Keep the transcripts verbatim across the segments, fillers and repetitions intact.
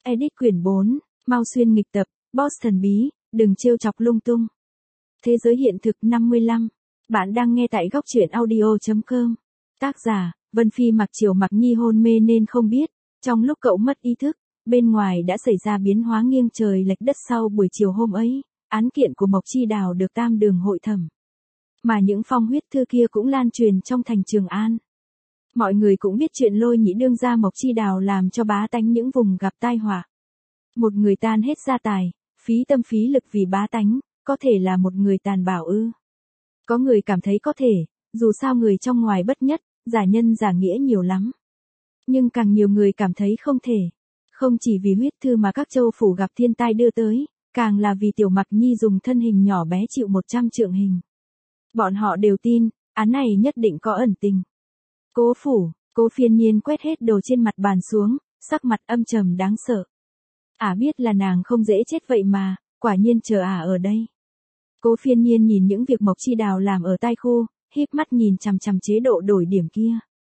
Edit quyển bốn, mau xuyên nghịch tập, boss thần bí, đừng trêu chọc lung tung. Thế giới hiện thực năm mươi lăm. Bạn đang nghe tại góc truyện audio chấm com. Tác giả, Vân Phi mặc chiều mặc nhi hôn mê nên không biết, trong lúc cậu mất ý thức, bên ngoài đã xảy ra biến hóa nghiêng trời lệch đất sau buổi chiều hôm ấy, án kiện của Mộc Chi Đào được tam đường hội thẩm. Mà những phong huyết thư kia cũng lan truyền trong thành Trường An. Mọi người cũng biết chuyện Lôi Nhĩ đương gia Mộc Chi Đào làm cho bá tánh những vùng gặp tai họa. Một người tan hết gia tài, phí tâm phí lực vì bá tánh, có thể là một người tàn bạo ư? Có người cảm thấy có thể, dù sao người trong ngoài bất nhất, giả nhân giả nghĩa nhiều lắm. Nhưng càng nhiều người cảm thấy không thể. Không chỉ vì huyết thư mà các châu phủ gặp thiên tai đưa tới, càng là vì Tiểu Mặc Nhi dùng thân hình nhỏ bé chịu một trăm trượng hình. Bọn họ đều tin, án này nhất định có ẩn tình. Cố phủ, Cố Phiên Nhiên quét hết đồ trên mặt bàn xuống, sắc mặt âm trầm đáng sợ. Ả à biết là nàng không dễ chết vậy mà, quả nhiên chờ ả à ở đây. Cố Phiên Nhiên nhìn những việc Mộc Chi Đào làm ở tai khu, híp mắt nhìn chằm chằm chế độ đổi điểm kia.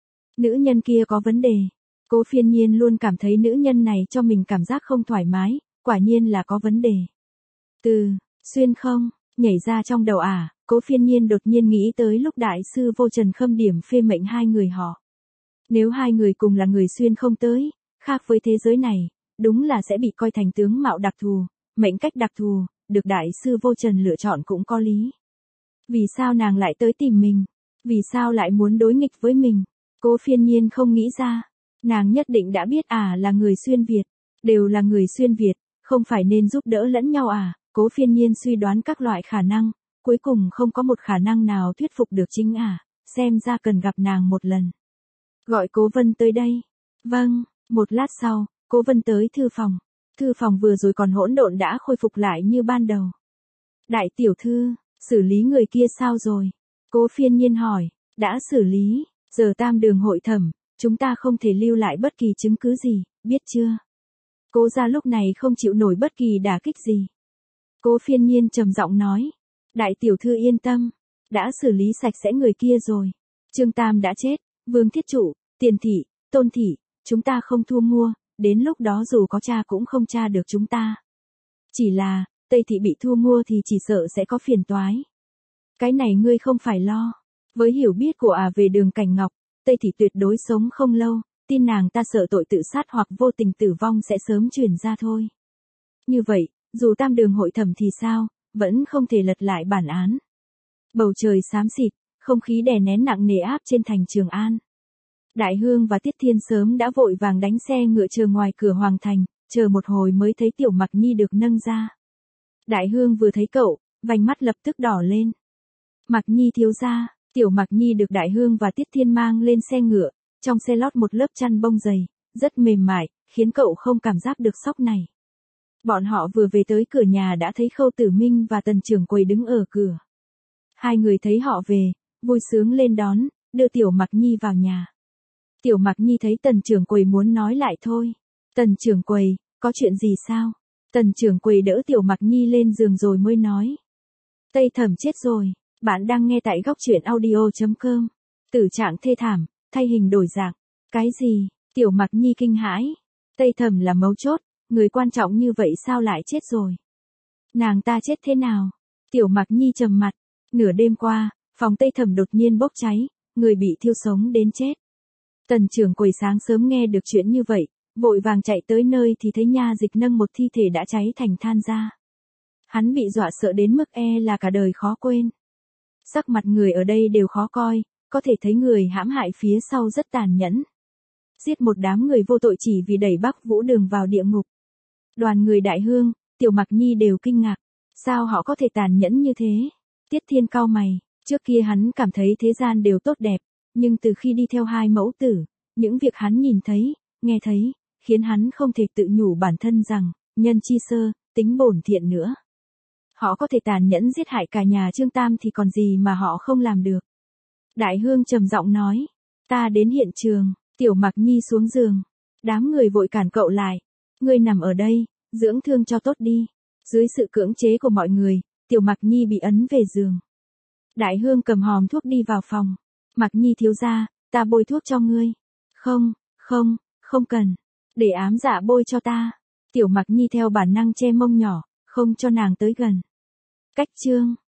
Nữ nhân kia có vấn đề. Cố Phiên Nhiên luôn cảm thấy nữ nhân này cho mình cảm giác không thoải mái, quả nhiên là có vấn đề. Từ, xuyên không, nhảy ra trong đầu ả, à, Cố Phiên Nhiên đột nhiên nghĩ tới lúc đại sư Vô Trần Khâm điểm phê mệnh hai người họ. Nếu hai người cùng là người xuyên không tới, khác với thế giới này, đúng là sẽ bị coi thành tướng mạo đặc thù, mệnh cách đặc thù, được đại sư Vô Trần lựa chọn cũng có lý. Vì sao nàng lại tới tìm mình? Vì sao lại muốn đối nghịch với mình? Cố Phiên Nhiên không nghĩ ra. Nàng nhất định đã biết à là người xuyên Việt, đều là người xuyên Việt, không phải nên giúp đỡ lẫn nhau à? Cố Phiên Nhiên suy đoán các loại khả năng, cuối cùng không có một khả năng nào thuyết phục được chính à, xem ra cần gặp nàng một lần. Gọi Cố Vân tới đây. Vâng, một lát sau, Cố Vân tới thư phòng. Thư phòng vừa rồi còn hỗn độn đã khôi phục lại như ban đầu. Đại tiểu thư, xử lý người kia sao rồi? Cố Phiên Nhiên hỏi. Đã xử lý, giờ tam đường hội thẩm, chúng ta không thể lưu lại bất kỳ chứng cứ gì, biết chưa? Cố gia lúc này không chịu nổi bất kỳ đả kích gì. Cố Phiên Nhiên trầm giọng nói. Đại tiểu thư yên tâm, đã xử lý sạch sẽ người kia rồi. Trương Tam đã chết, Vương Thiết Trụ, Tiền Thị, Tôn Thị, chúng ta không thua mua, đến lúc đó dù có tra cũng không tra được chúng ta. Chỉ là, Tây Thị bị thu mua thì chỉ sợ sẽ có phiền toái. Cái này ngươi không phải lo. Với hiểu biết của ả à về Đường Cảnh Ngọc, Tây Thị tuyệt đối sống không lâu, tin nàng ta sợ tội tự sát hoặc vô tình tử vong sẽ sớm truyền ra thôi. Như vậy, dù tam đường hội thẩm thì sao, vẫn không thể lật lại bản án. Bầu trời xám xịt, không khí đè nén nặng nề áp trên thành Trường An. Đại Hương và Tiết Thiên sớm đã vội vàng đánh xe ngựa chờ ngoài cửa hoàng thành, chờ một hồi mới thấy Tiểu Mặc Nhi được nâng ra. Đại Hương vừa thấy cậu, vành mắt lập tức đỏ lên. Mặc Nhi thiếu gia. Tiểu Mặc Nhi được Đại Hương và Tiết Thiên mang lên xe ngựa, trong xe lót một lớp chăn bông dày, rất mềm mại, khiến cậu không cảm giác được sốc này. Bọn họ vừa về tới cửa nhà đã thấy Khâu Tử Minh và Tần Trưởng Quầy đứng ở cửa. Hai người thấy họ về, vui sướng lên đón, đưa Tiểu Mặc Nhi vào nhà. Tiểu Mặc Nhi thấy Tần Trưởng Quầy muốn nói lại thôi. Tần Trưởng Quầy, có chuyện gì sao? Tần Trưởng Quầy đỡ Tiểu Mặc Nhi lên giường rồi mới nói. Tây Thẩm chết rồi. Bạn đang nghe tại góc truyện audio chấm com. Tử trạng thê thảm, thay hình đổi dạng. Cái gì? Tiểu Mặc Nhi kinh hãi. Tây Thẩm là mấu chốt, người quan trọng như vậy sao lại chết rồi? Nàng ta chết thế nào? Tiểu Mặc Nhi trầm mặt. Nửa đêm qua, phòng Tây Thẩm đột nhiên bốc cháy, người bị thiêu sống đến chết. Tần Trưởng Quầy sáng sớm nghe được chuyện như vậy, vội vàng chạy tới nơi thì thấy nha dịch nâng một thi thể đã cháy thành than ra. Hắn bị dọa sợ đến mức e là cả đời khó quên. Sắc mặt người ở đây đều khó coi, có thể thấy người hãm hại phía sau rất tàn nhẫn. Giết một đám người vô tội chỉ vì đẩy Bắc Vũ Đường vào địa ngục. Đoàn người Đại Hương, Tiểu Mặc Nhi đều kinh ngạc. Sao họ có thể tàn nhẫn như thế? Tiết Thiên cau mày, trước kia hắn cảm thấy thế gian đều tốt đẹp, nhưng từ khi đi theo hai mẫu tử, những việc hắn nhìn thấy, nghe thấy, khiến hắn không thể tự nhủ bản thân rằng, nhân chi sơ, tính bổn thiện nữa. Họ có thể tàn nhẫn giết hại cả nhà Trương Tam thì còn gì mà họ không làm được. Đại Hương trầm giọng nói, ta đến hiện trường. Tiểu Mặc Nhi xuống giường. Đám người vội cản cậu lại. Ngươi nằm ở đây, dưỡng thương cho tốt đi. Dưới sự cưỡng chế của mọi người, Tiểu Mặc Nhi bị ấn về giường. Đại Hương cầm hòm thuốc đi vào phòng. Mặc Nhi thiếu gia, ta bôi thuốc cho ngươi. Không, không, không cần. Để ám dạ bôi cho ta. Tiểu Mặc Nhi theo bản năng che mông nhỏ, không cho nàng tới gần. Cách chương